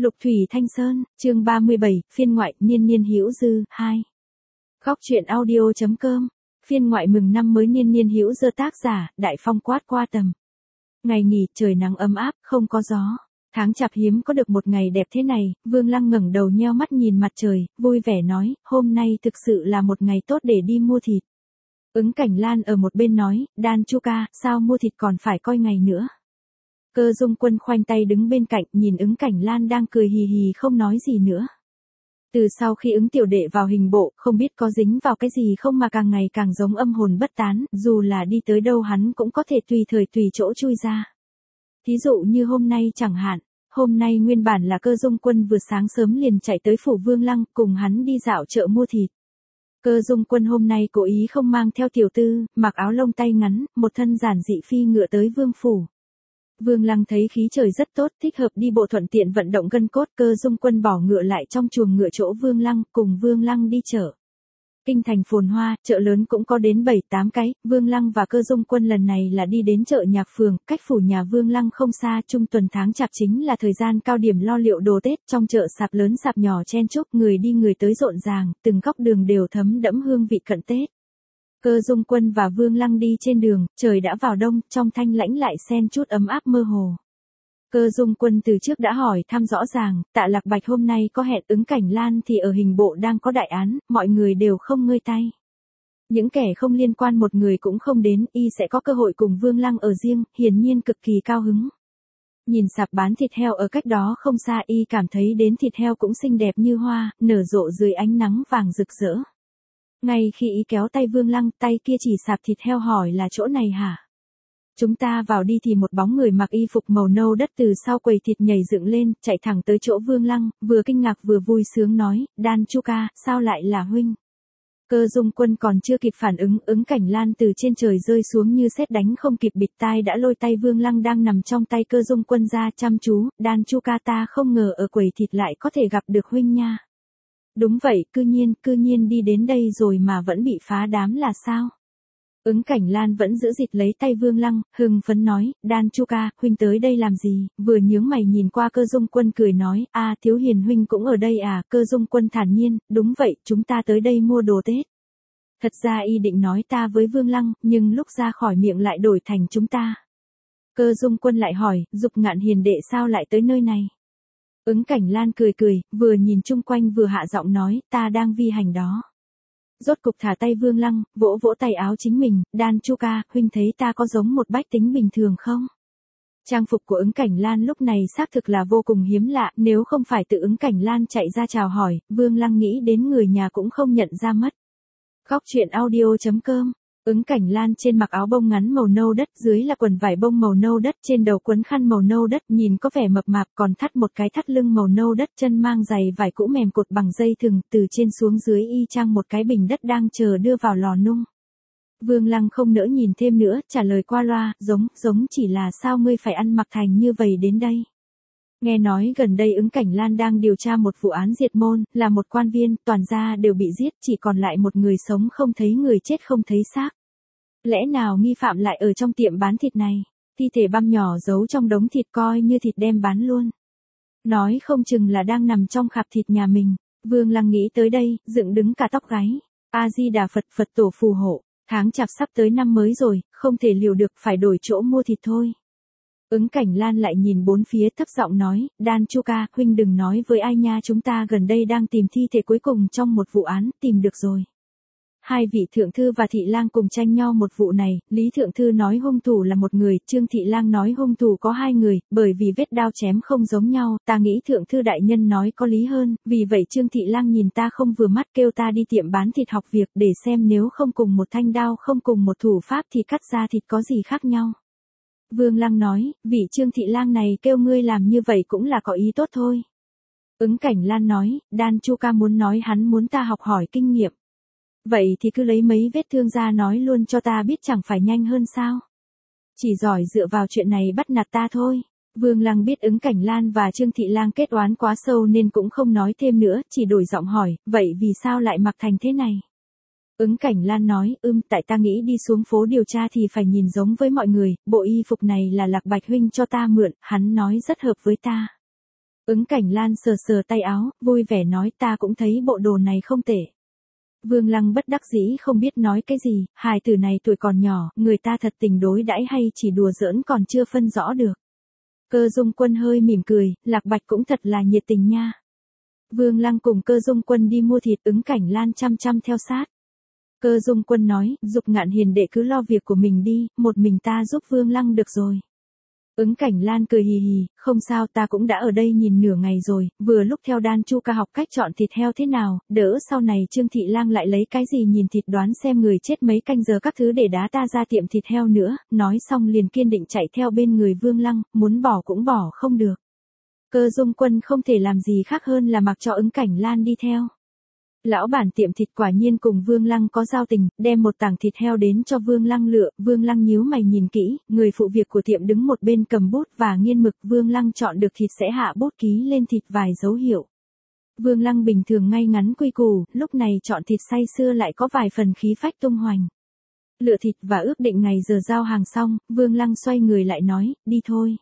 Lục Thủy Thanh Sơn, chương 37, phiên ngoại, niên niên hữu dư, 2. Góc truyện audio.com, phiên ngoại mừng năm mới niên niên hữu dư tác giả, Đại Phong quát qua tầm. Ngày nghỉ, trời nắng ấm áp, không có gió. Tháng chạp hiếm có được một ngày đẹp thế này, Vương Lăng ngẩng đầu nheo mắt nhìn mặt trời, vui vẻ nói, hôm nay thực sự là một ngày tốt để đi mua thịt. Ứng Cảnh Lan ở một bên nói, Đan Chu ca, sao mua thịt còn phải coi ngày nữa. Cơ Dung Quân khoanh tay đứng bên cạnh nhìn Ứng Cảnh Lan đang cười hì hì không nói gì nữa. Từ sau khi Ứng tiểu đệ vào hình bộ, không biết có dính vào cái gì không mà càng ngày càng giống âm hồn bất tán, dù là đi tới đâu hắn cũng có thể tùy thời tùy chỗ chui ra. Thí dụ như hôm nay chẳng hạn, hôm nay nguyên bản là Cơ Dung Quân vừa sáng sớm liền chạy tới phủ Vương Lăng cùng hắn đi dạo chợ mua thịt. Cơ Dung Quân hôm nay cố ý không mang theo tiểu tư, mặc áo lông tay ngắn, một thân giản dị phi ngựa tới Vương phủ. Vương Lăng thấy khí trời rất tốt, thích hợp đi bộ thuận tiện vận động gân cốt. Cơ Dung Quân bỏ ngựa lại trong chuồng ngựa chỗ Vương Lăng, cùng Vương Lăng đi chợ. Kinh thành phồn hoa, chợ lớn cũng có đến 7-8 cái, Vương Lăng và Cơ Dung Quân lần này là đi đến chợ Nhạc Phường, cách phủ nhà Vương Lăng không xa. Trung tuần tháng chạp chính là thời gian cao điểm lo liệu đồ Tết, trong chợ sạp lớn sạp nhỏ chen chúc, người đi người tới rộn ràng, từng góc đường đều thấm đẫm hương vị cận Tết. Cơ Dung Quân và Vương Lăng đi trên đường, trời đã vào đông, trong thanh lãnh lại xen chút ấm áp mơ hồ. Cơ Dung Quân từ trước đã hỏi thăm rõ ràng, Tạ Lạc Bạch hôm nay có hẹn Ứng Cảnh Lan thì ở hình bộ đang có đại án, mọi người đều không ngơi tay. Những kẻ không liên quan một người cũng không đến, y sẽ có cơ hội cùng Vương Lăng ở riêng, hiển nhiên cực kỳ cao hứng. Nhìn sạp bán thịt heo ở cách đó không xa, y cảm thấy đến thịt heo cũng xinh đẹp như hoa, nở rộ dưới ánh nắng vàng rực rỡ. Ngay khi ý kéo tay Vương Lăng, tay kia chỉ sạp thịt heo hỏi là chỗ này hả? Chúng ta vào đi thì một bóng người mặc y phục màu nâu đất từ sau quầy thịt nhảy dựng lên, chạy thẳng tới chỗ Vương Lăng, vừa kinh ngạc vừa vui sướng nói, Đan Chu ca, sao lại là huynh? Cơ Dung Quân còn chưa kịp phản ứng, Ứng Cảnh Lan từ trên trời rơi xuống như sét đánh không kịp bịt tai đã lôi tay Vương Lăng đang nằm trong tay Cơ Dung Quân ra chăm chú, Đan Chu ca ta không ngờ ở quầy thịt lại có thể gặp được huynh nha. Đúng vậy, cư nhiên đi đến đây rồi mà vẫn bị phá đám là sao? Ứng Cảnh Lan vẫn giữ dịt lấy tay Vương Lăng, hưng phấn nói, Đan Chu ca, huynh tới đây làm gì? Vừa nhướng mày nhìn qua Cơ Dung Quân cười nói, Thiếu Hiền huynh cũng ở đây à? Cơ Dung Quân thản nhiên, đúng vậy, chúng ta tới đây mua đồ Tết. Thật ra y định nói ta với Vương Lăng, nhưng lúc ra khỏi miệng lại đổi thành chúng ta. Cơ Dung Quân lại hỏi, Dục Ngạn hiền đệ sao lại tới nơi này? Ứng Cảnh Lan cười cười, vừa nhìn chung quanh vừa hạ giọng nói, ta đang vi hành đó. Rốt cục thả tay Vương Lăng, vỗ vỗ tay áo chính mình, Đan Chu ca, huynh thấy ta có giống một bách tính bình thường không? Trang phục của Ứng Cảnh Lan lúc này xác thực là vô cùng hiếm lạ, nếu không phải tự Ứng Cảnh Lan chạy ra chào hỏi, Vương Lăng nghĩ đến người nhà cũng không nhận ra mất. Góc truyện audio.com. Ứng Cảnh Lan trên mặc áo bông ngắn màu nâu đất, dưới là quần vải bông màu nâu đất, trên đầu quấn khăn màu nâu đất, nhìn có vẻ mập mạp, còn thắt một cái thắt lưng màu nâu đất, chân mang giày vải cũ mềm cột bằng dây thừng, từ trên xuống dưới y chang một cái bình đất đang chờ đưa vào lò nung. Vương Lăng không nỡ nhìn thêm nữa, trả lời qua loa, giống chỉ là sao ngươi phải ăn mặc thành như vậy đến đây. Nghe nói gần đây Ứng Cảnh Lan đang điều tra một vụ án diệt môn, là một quan viên, toàn gia đều bị giết, chỉ còn lại một người sống không thấy người chết không thấy xác. Lẽ nào nghi phạm lại ở trong tiệm bán thịt này? Thi thể băm nhỏ giấu trong đống thịt coi như thịt đem bán luôn. Nói không chừng là đang nằm trong khạp thịt nhà mình. Vương Lăng nghĩ tới đây, dựng đứng cả tóc gáy. A Di Đà Phật, Phật tổ phù hộ. Tháng chạp sắp tới năm mới rồi, không thể liều được, phải đổi chỗ mua thịt thôi. Ứng Cảnh Lan lại nhìn bốn phía thấp giọng nói, Đan Chu ca, huynh đừng nói với ai nha, chúng ta gần đây đang tìm thi thể cuối cùng trong một vụ án, tìm được rồi. Hai vị thượng thư và thị lang cùng tranh nhau một vụ này, Lý thượng thư nói hung thủ là một người, Trương thị lang nói hung thủ có hai người, bởi vì vết đao chém không giống nhau, ta nghĩ thượng thư đại nhân nói có lý hơn, vì vậy Trương thị lang nhìn ta không vừa mắt kêu ta đi tiệm bán thịt học việc để xem nếu không cùng một thanh đao không cùng một thủ pháp thì cắt ra thịt có gì khác nhau. Vương Lăng nói, vị Trương thị lang này kêu ngươi làm như vậy cũng là có ý tốt thôi. Ứng Cảnh Lan nói, Đan Chu ca muốn nói hắn muốn ta học hỏi kinh nghiệm. Vậy thì cứ lấy mấy vết thương ra nói luôn cho ta biết chẳng phải nhanh hơn sao? Chỉ giỏi dựa vào chuyện này bắt nạt ta thôi. Vương Lăng biết Ứng Cảnh Lan và Trương thị lang kết oán quá sâu nên cũng không nói thêm nữa, chỉ đổi giọng hỏi, vậy vì sao lại mặc thành thế này? Ứng Cảnh Lan nói, tại ta nghĩ đi xuống phố điều tra thì phải nhìn giống với mọi người, bộ y phục này là Lạc Bạch huynh cho ta mượn, hắn nói rất hợp với ta. Ứng Cảnh Lan sờ sờ tay áo, vui vẻ nói ta cũng thấy bộ đồ này không tệ. Vương Lăng bất đắc dĩ không biết nói cái gì, hài tử này tuổi còn nhỏ, người ta thật tình đối đãi hay chỉ đùa giỡn còn chưa phân rõ được. Cơ Dung Quân hơi mỉm cười, Lạc Bạch cũng thật là nhiệt tình nha. Vương Lăng cùng Cơ Dung Quân đi mua thịt, Ứng Cảnh Lan chăm chăm theo sát. Cơ Dung Quân nói, Dục Ngạn hiền đệ cứ lo việc của mình đi, một mình ta giúp Vương Lăng được rồi. Ứng Cảnh Lan cười hì hì, không sao ta cũng đã ở đây nhìn nửa ngày rồi, vừa lúc theo Đan Chu ca học cách chọn thịt heo thế nào, đỡ sau này Trương Thị Lang lại lấy cái gì nhìn thịt đoán xem người chết mấy canh giờ các thứ để đá ta ra tiệm thịt heo nữa, nói xong liền kiên định chạy theo bên người Vương Lăng, muốn bỏ cũng bỏ không được. Cơ Dung Quân không thể làm gì khác hơn là mặc cho Ứng Cảnh Lan đi theo. Lão bản tiệm thịt quả nhiên cùng Vương Lăng có giao tình, đem một tảng thịt heo đến cho Vương Lăng lựa, Vương Lăng nhíu mày nhìn kỹ, người phụ việc của tiệm đứng một bên cầm bút và nghiên mực, Vương Lăng chọn được thịt sẽ hạ bút ký lên thịt vài dấu hiệu. Vương Lăng bình thường ngay ngắn quy củ, lúc này chọn thịt say sưa lại có vài phần khí phách tung hoành. Lựa thịt và ước định ngày giờ giao hàng xong, Vương Lăng xoay người lại nói, đi thôi.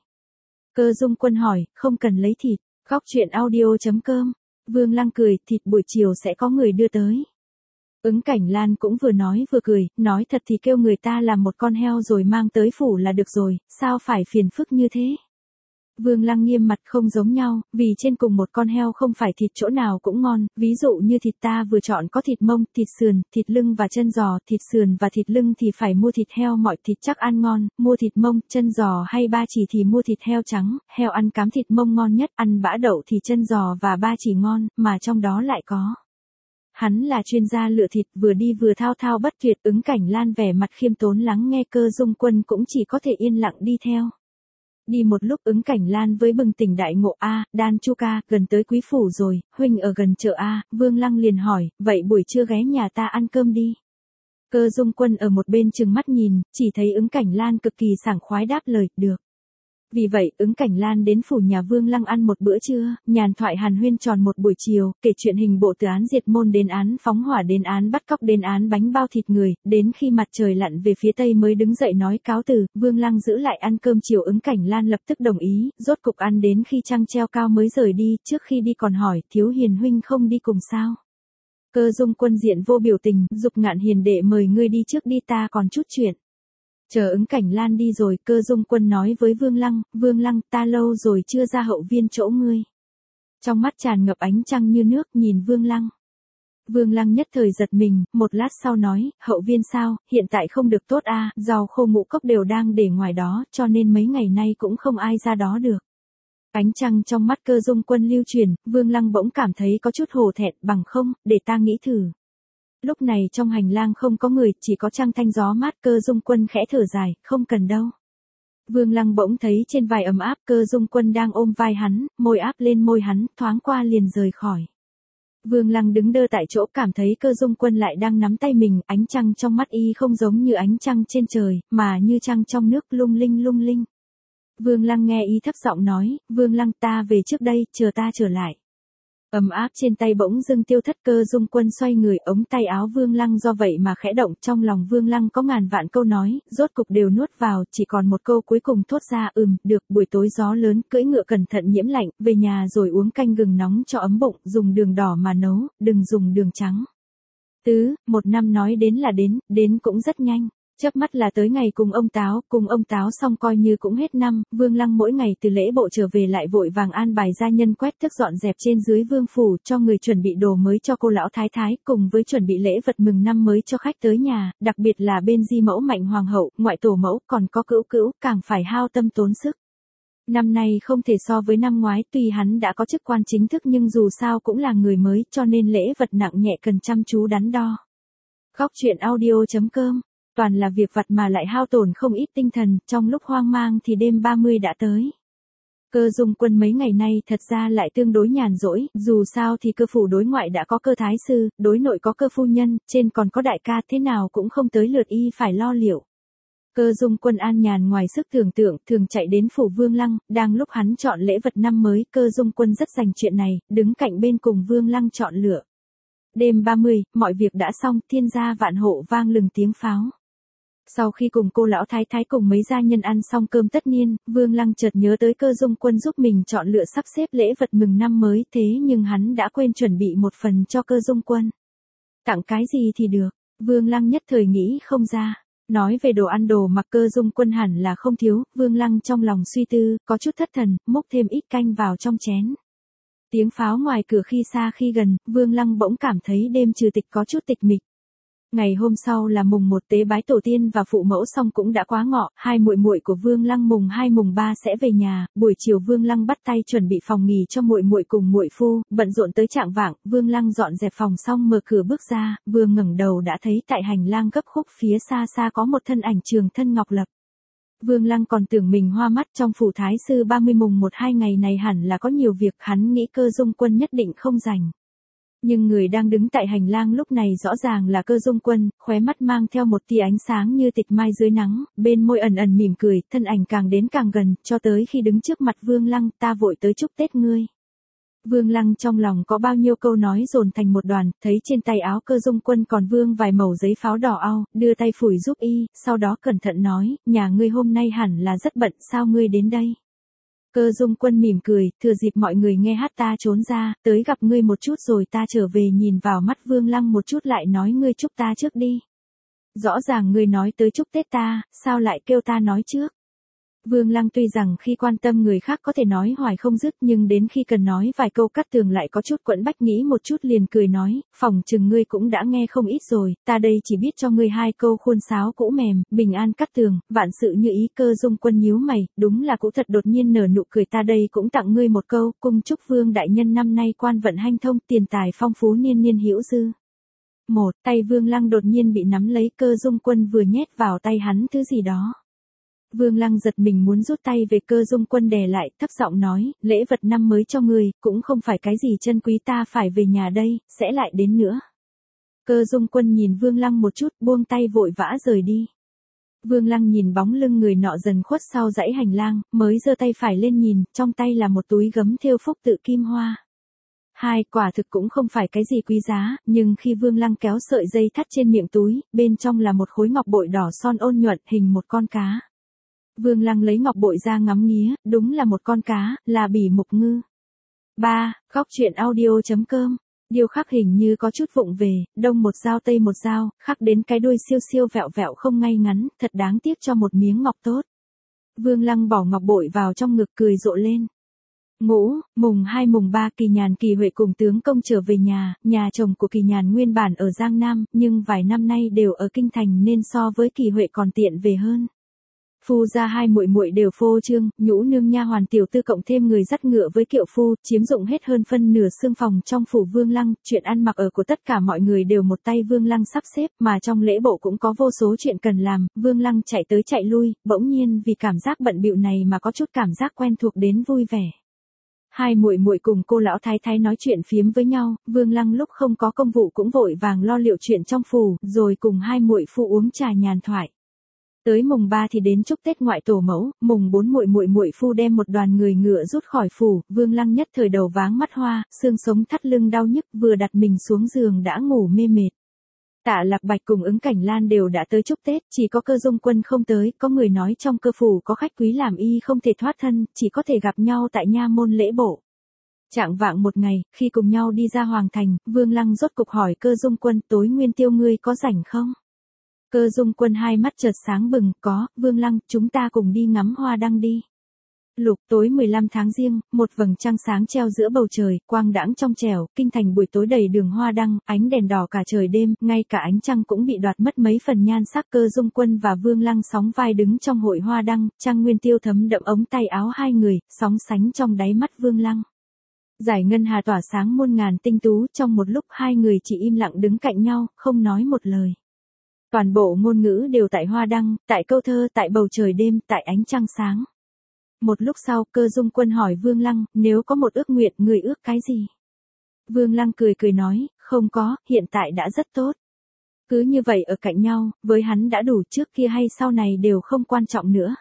Cơ Dung Quân hỏi, không cần lấy thịt, Góc Chuyện Audio.com. Vương Lăng cười, thịt buổi chiều sẽ có người đưa tới. Ứng Cảnh Lan cũng vừa nói vừa cười, nói thật thì kêu người ta làm một con heo rồi mang tới phủ là được rồi, sao phải phiền phức như thế. Vương Lăng nghiêm mặt không giống nhau, vì trên cùng một con heo không phải thịt chỗ nào cũng ngon, ví dụ như thịt ta vừa chọn có thịt mông, thịt sườn, thịt lưng và chân giò, thịt sườn và thịt lưng thì phải mua thịt heo mọi thịt chắc ăn ngon, mua thịt mông, chân giò hay ba chỉ thì mua thịt heo trắng, heo ăn cám thịt mông ngon nhất, ăn bã đậu thì chân giò và ba chỉ ngon, mà trong đó lại có. Hắn là chuyên gia lựa thịt vừa đi vừa thao thao bất tuyệt. Ứng Cảnh Lan vẻ mặt khiêm tốn lắng nghe Cơ Dung Quân cũng chỉ có thể yên lặng đi theo. Đi một lúc Ứng Cảnh Lan với bừng tỉnh đại ngộ Đan Chu ca, gần tới Quý Phủ rồi, huynh ở gần chợ Vương Lăng liền hỏi, vậy buổi trưa ghé nhà ta ăn cơm đi. Cơ Dung Quân ở một bên trừng mắt nhìn, chỉ thấy Ứng Cảnh Lan cực kỳ sảng khoái đáp lời, được. Vì vậy, Ứng Cảnh Lan đến phủ nhà Vương Lăng ăn một bữa trưa, nhàn thoại hàn huyên tròn một buổi chiều, kể chuyện hình bộ từ án diệt môn đến án phóng hỏa đến án bắt cóc đến án bánh bao thịt người, đến khi mặt trời lặn về phía tây mới đứng dậy nói cáo từ, Vương Lăng giữ lại ăn cơm chiều. Ứng Cảnh Lan lập tức đồng ý, rốt cục ăn đến khi trăng treo cao mới rời đi, trước khi đi còn hỏi, Thiếu Hiền huynh không đi cùng sao? Cơ Dung Quân diện vô biểu tình, Dục Ngạn hiền đệ mời ngươi đi trước đi, ta còn chút chuyện. Chờ Ứng Cảnh Lan đi rồi, Cơ Dung Quân nói với Vương Lăng, ta lâu rồi chưa ra hậu viên chỗ ngươi. Trong mắt tràn ngập ánh trăng như nước, nhìn Vương Lăng. Vương Lăng nhất thời giật mình, một lát sau nói, hậu viên sao, hiện tại không được tốt rau khô ngũ cốc đều đang để ngoài đó, cho nên mấy ngày nay cũng không ai ra đó được. Ánh trăng trong mắt Cơ Dung Quân lưu chuyển, Vương Lăng bỗng cảm thấy có chút hổ thẹn, bằng không, để ta nghĩ thử. Lúc này trong hành lang không có người, chỉ có trăng thanh gió mát. Cơ Dung Quân khẽ thở dài, không cần đâu. Vương Lăng bỗng thấy trên vai ấm áp, Cơ Dung Quân đang ôm vai hắn, môi áp lên môi hắn, thoáng qua liền rời khỏi. Vương Lăng đứng đơ tại chỗ, cảm thấy Cơ Dung Quân lại đang nắm tay mình, ánh trăng trong mắt y không giống như ánh trăng trên trời, mà như trăng trong nước, lung linh lung linh. Vương Lăng nghe y thấp giọng nói, Vương Lăng ta về trước đây, chờ ta trở lại. Ấm áp trên tay bỗng dưng tiêu thất. Cơ Dung Quân xoay người, ống tay áo Vương Lăng do vậy mà khẽ động, trong lòng Vương Lăng có ngàn vạn câu nói, rốt cục đều nuốt vào, chỉ còn một câu cuối cùng thốt ra, được, buổi tối gió lớn, cưỡi ngựa cẩn thận nhiễm lạnh, về nhà rồi uống canh gừng nóng cho ấm bụng, dùng đường đỏ mà nấu, đừng dùng đường trắng. Một năm nói đến là đến cũng rất nhanh. Chớp mắt là tới ngày cùng ông Táo xong coi như cũng hết năm. Vương Lăng mỗi ngày từ lễ bộ trở về lại vội vàng an bài gia nhân quét tước dọn dẹp trên dưới vương phủ, cho người chuẩn bị đồ mới cho cô lão thái thái, cùng với chuẩn bị lễ vật mừng năm mới cho khách tới nhà, đặc biệt là bên di mẫu Mạnh hoàng hậu, ngoại tổ mẫu, còn có cữu, càng phải hao tâm tốn sức. Năm nay không thể so với năm ngoái, tuy hắn đã có chức quan chính thức nhưng dù sao cũng là người mới, cho nên lễ vật nặng nhẹ cần chăm chú đắn đo. Góc Chuyện Audio.com. Toàn là việc vặt mà lại hao tổn không ít tinh thần, trong lúc hoang mang thì đêm 30 đã tới. Cơ Dung Quân mấy ngày nay thật ra lại tương đối nhàn rỗi, dù sao thì Cơ phủ đối ngoại đã có Cơ thái sư, đối nội có Cơ phu nhân, trên còn có đại ca, thế nào cũng không tới lượt y phải lo liệu. Cơ Dung Quân an nhàn ngoài sức tưởng tượng, thường chạy đến phủ Vương Lăng, đang lúc hắn chọn lễ vật năm mới, Cơ Dung Quân rất dành chuyện này, đứng cạnh bên cùng Vương Lăng chọn lựa. Đêm 30, mọi việc đã xong, thiên gia vạn hộ vang lừng tiếng pháo. Sau khi cùng cô lão thái thái cùng mấy gia nhân ăn xong cơm tất niên, Vương Lăng chợt nhớ tới Cơ Dung Quân giúp mình chọn lựa sắp xếp lễ vật mừng năm mới, thế nhưng hắn đã quên chuẩn bị một phần cho Cơ Dung Quân. Tặng cái gì thì được, Vương Lăng nhất thời nghĩ không ra. Nói về đồ ăn đồ mặc Cơ Dung Quân hẳn là không thiếu, Vương Lăng trong lòng suy tư, có chút thất thần, múc thêm ít canh vào trong chén. Tiếng pháo ngoài cửa khi xa khi gần, Vương Lăng bỗng cảm thấy đêm trừ tịch có chút tịch mịch. Ngày hôm sau là mùng 1 tế bái tổ tiên và phụ mẫu xong cũng đã quá ngọ, hai muội muội của Vương Lăng mùng 2 mùng 3 sẽ về nhà, buổi chiều Vương Lăng bắt tay chuẩn bị phòng nghỉ cho muội muội cùng muội phu, bận rộn tới chạng vạng, Vương Lăng dọn dẹp phòng xong mở cửa bước ra, vừa ngẩng đầu đã thấy tại hành lang gấp khúc phía xa xa có một thân ảnh trường thân ngọc lập. Vương Lăng còn tưởng mình hoa mắt, trong phủ thái sư 30 mùng 1-2 ngày này hẳn là có nhiều việc, hắn nghĩ Cơ Dung Quân nhất định không rảnh. Nhưng người đang đứng tại hành lang lúc này rõ ràng là Cơ Dung Quân, khóe mắt mang theo một tia ánh sáng như tịch mai dưới nắng, bên môi ẩn ẩn mỉm cười, thân ảnh càng đến càng gần, cho tới khi đứng trước mặt Vương Lăng, ta vội tới chúc Tết ngươi. Vương Lăng trong lòng có bao nhiêu câu nói dồn thành một đoàn, thấy trên tay áo Cơ Dung Quân còn vương vài mẩu giấy pháo đỏ au, đưa tay phủi giúp y, sau đó cẩn thận nói, nhà ngươi hôm nay hẳn là rất bận, sao ngươi đến đây? Cơ Dung Quân mỉm cười, thừa dịp mọi người nghe hát ta trốn ra, tới gặp ngươi một chút rồi ta trở về, nhìn vào mắt Vương Lăng một chút lại nói ngươi chúc ta trước đi. Rõ ràng ngươi nói tới chúc Tết ta, sao lại kêu ta nói trước? Vương Lăng tuy rằng khi quan tâm người khác có thể nói hoài không dứt, nhưng đến khi cần nói vài câu cắt tường lại có chút quẫn bách, nghĩ một chút liền cười nói, phỏng chừng ngươi cũng đã nghe không ít rồi, ta đây chỉ biết cho ngươi hai câu khuôn sáo cũ mềm, bình an cắt tường, vạn sự như ý. Cơ Dung Quân nhíu mày, đúng là cũ thật, đột nhiên nở nụ cười, ta đây cũng tặng ngươi một câu, cung chúc Vương đại nhân năm nay quan vận hanh thông, tiền tài phong phú, niên niên hữu dư. Một tay Vương Lăng đột nhiên bị nắm lấy, Cơ Dung Quân vừa nhét vào tay hắn thứ gì đó. Vương Lăng giật mình muốn rút tay về, Cơ Dung Quân đè lại, thấp giọng nói, lễ vật năm mới cho người, cũng không phải cái gì chân quý, ta phải về nhà đây, sẽ lại đến nữa. Cơ Dung Quân nhìn Vương Lăng một chút, buông tay vội vã rời đi. Vương Lăng nhìn bóng lưng người nọ dần khuất sau dãy hành lang, mới giơ tay phải lên nhìn, trong tay là một túi gấm thêu phúc tự kim hoa. Hai, quả thực cũng không phải cái gì quý giá, nhưng khi Vương Lăng kéo sợi dây thắt trên miệng túi, bên trong là một khối ngọc bội đỏ son ôn nhuận, hình một con cá. Vương Lăng lấy ngọc bội ra ngắm nghía, đúng là một con cá, là bỉ mục ngư. 3. Góc truyện audio.com. Điêu khắc hình như có chút vụng về, đông một dao tây một dao, khắc đến cái đuôi siêu siêu vẹo vẹo không ngay ngắn, thật đáng tiếc cho một miếng ngọc tốt. Vương Lăng bỏ ngọc bội vào trong ngực cười rộ lên. Ngũ, mùng 2 mùng 3 Kỳ Nhàn Kỳ Huệ cùng tướng công trở về nhà chồng của Kỳ Nhàn nguyên bản ở Giang Nam, nhưng vài năm nay đều ở Kinh Thành nên so với Kỳ Huệ còn tiện về hơn. Phu gia hai muội muội đều phô trương, nhũ nương nha hoàn tiểu tư cộng thêm người dắt ngựa với kiệu phu, chiếm dụng hết hơn phân nửa xương phòng trong phủ Vương Lăng, chuyện ăn mặc ở của tất cả mọi người đều một tay Vương Lăng sắp xếp, mà trong lễ bộ cũng có vô số chuyện cần làm, Vương Lăng chạy tới chạy lui, bỗng nhiên vì cảm giác bận bịu này mà có chút cảm giác quen thuộc đến vui vẻ. Hai muội muội cùng cô lão thái thái nói chuyện phiếm với nhau, Vương Lăng lúc không có công vụ cũng vội vàng lo liệu chuyện trong phủ, rồi cùng hai muội phu uống trà nhàn thoại. Tới mùng 3 thì đến chúc Tết ngoại tổ mẫu, mùng 4 muội phu đem một đoàn người ngựa rút khỏi phủ, Vương Lăng nhất thời đầu váng mắt hoa, xương sống thắt lưng đau nhức, vừa đặt mình xuống giường đã ngủ mê mệt. Tạ Lạc Bạch cùng Ứng Cảnh Lan đều đã tới chúc Tết, chỉ có Cơ Dung Quân không tới, có người nói trong cơ phủ có khách quý làm y không thể thoát thân, chỉ có thể gặp nhau tại nha môn lễ bộ. Chạng vạng một ngày, khi cùng nhau đi ra Hoàng Thành, Vương Lăng rốt cục hỏi Cơ Dung Quân, tối nguyên tiêu ngươi có rảnh không? Cơ Dung Quân hai mắt chợt sáng bừng, có, Vương Lăng, chúng ta cùng đi ngắm hoa đăng đi. Lục, tối 15 tháng Giêng, một vầng trăng sáng treo giữa bầu trời, quang đãng trong trẻo, Kinh Thành buổi tối đầy đường hoa đăng, ánh đèn đỏ cả trời đêm, ngay cả ánh trăng cũng bị đoạt mất mấy phần nhan sắc. Cơ Dung Quân và Vương Lăng sóng vai đứng trong hội hoa đăng, trăng nguyên tiêu thấm đậm ống tay áo hai người, sóng sánh trong đáy mắt Vương Lăng. Giải ngân hà tỏa sáng muôn ngàn tinh tú, trong một lúc hai người chỉ im lặng đứng cạnh nhau, không nói một lời. Toàn bộ ngôn ngữ đều tại hoa đăng, tại câu thơ, tại bầu trời đêm, tại ánh trăng sáng. Một lúc sau, Cơ Dung Quân hỏi Vương Lăng, nếu có một ước nguyện, người ước cái gì? Vương Lăng cười cười nói, không có, hiện tại đã rất tốt. Cứ như vậy ở cạnh nhau, với hắn đã đủ, trước kia hay sau này đều không quan trọng nữa.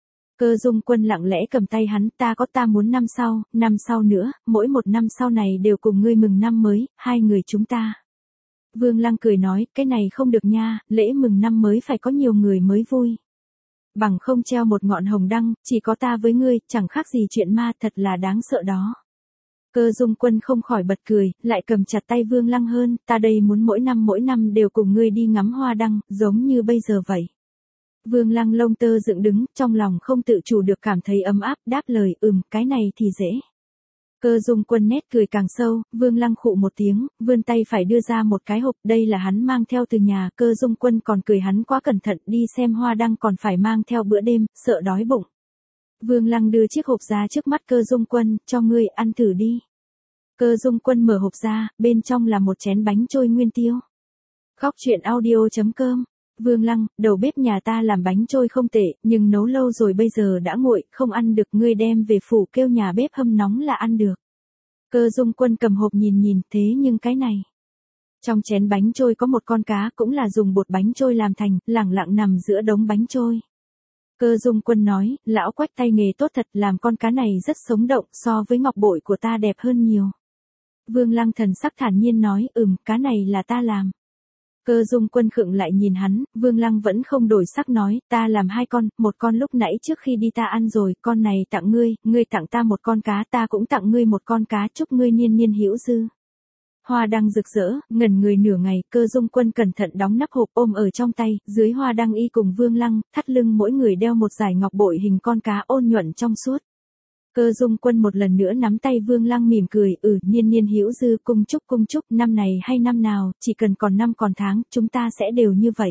Cơ Dung Quân lặng lẽ cầm tay hắn, ta muốn năm sau nữa, mỗi một năm sau này đều cùng ngươi mừng năm mới, hai người chúng ta. Vương Lăng cười nói, cái này không được nha, lễ mừng năm mới phải có nhiều người mới vui. Bằng không treo một ngọn hồng đăng, chỉ có ta với ngươi, chẳng khác gì chuyện ma, thật là đáng sợ đó. Cơ Dung Quân không khỏi bật cười, lại cầm chặt tay Vương Lăng hơn, ta đây muốn mỗi năm đều cùng ngươi đi ngắm hoa đăng, giống như bây giờ vậy. Vương Lăng lông tơ dựng đứng, trong lòng không tự chủ được cảm thấy ấm áp, đáp lời, cái này thì dễ. Cơ Dung Quân nét cười càng sâu, Vương Lăng khụ một tiếng, vươn tay phải đưa ra một cái hộp, đây là hắn mang theo từ nhà, Cơ Dung Quân còn cười hắn quá cẩn thận, đi xem hoa đăng còn phải mang theo bữa đêm, sợ đói bụng. Vương Lăng đưa chiếc hộp ra trước mắt Cơ Dung Quân, cho ngươi ăn thử đi. Cơ Dung Quân mở hộp ra, bên trong là một chén bánh trôi nguyên tiêu. Góc truyện audio.com. Vương Lăng, đầu bếp nhà ta làm bánh trôi không tệ, nhưng nấu lâu rồi bây giờ đã nguội, không ăn được, ngươi đem về phủ kêu nhà bếp hâm nóng là ăn được. Cơ Dung Quân cầm hộp nhìn, thế nhưng cái này. Trong chén bánh trôi có một con cá cũng là dùng bột bánh trôi làm thành, lẳng lặng nằm giữa đống bánh trôi. Cơ Dung Quân nói, lão Quách tay nghề tốt thật, làm con cá này rất sống động, so với ngọc bội của ta đẹp hơn nhiều. Vương Lăng thần sắc thản nhiên nói, cá này là ta làm. Cơ Dung Quân khựng lại nhìn hắn, Vương Lăng vẫn không đổi sắc nói, ta làm 2 con, một con lúc nãy trước khi đi ta ăn rồi, con này tặng ngươi tặng ta một con cá, ta cũng tặng ngươi một con cá, chúc ngươi niên niên hữu dư. Hoa đăng rực rỡ, ngẩn người nửa ngày, Cơ Dung Quân cẩn thận đóng nắp hộp ôm ở trong tay, dưới hoa đăng y cùng Vương Lăng, thắt lưng mỗi người đeo một dải ngọc bội hình con cá ôn nhuận trong suốt. Cơ Dung Quân một lần nữa nắm tay Vương Lăng mỉm cười, niên niên hữu dư, cung chúc, năm này hay năm nào, chỉ cần còn năm còn tháng, chúng ta sẽ đều như vậy.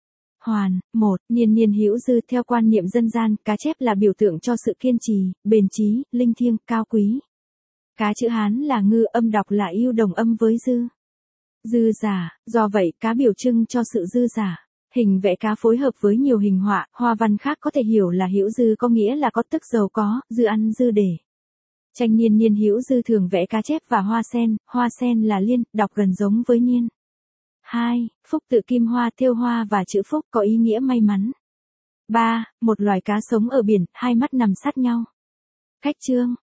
Niên niên hữu dư, theo quan niệm dân gian, cá chép là biểu tượng cho sự kiên trì, bền chí, linh thiêng, cao quý. Cá chữ Hán là ngư, âm đọc là yêu, đồng âm với dư. Dư giả, do vậy cá biểu trưng cho sự dư giả. Hình vẽ cá phối hợp với nhiều hình họa, hoa văn khác có thể hiểu là hữu dư có nghĩa là có tức giàu có, dư ăn dư để. Tranh niên niên hữu dư thường vẽ cá chép và hoa sen là liên, đọc gần giống với niên. 2. Phúc tự kim hoa thêu hoa và chữ phúc có ý nghĩa may mắn. 3. Một loài cá sống ở biển, hai mắt nằm sát nhau. Khách chương.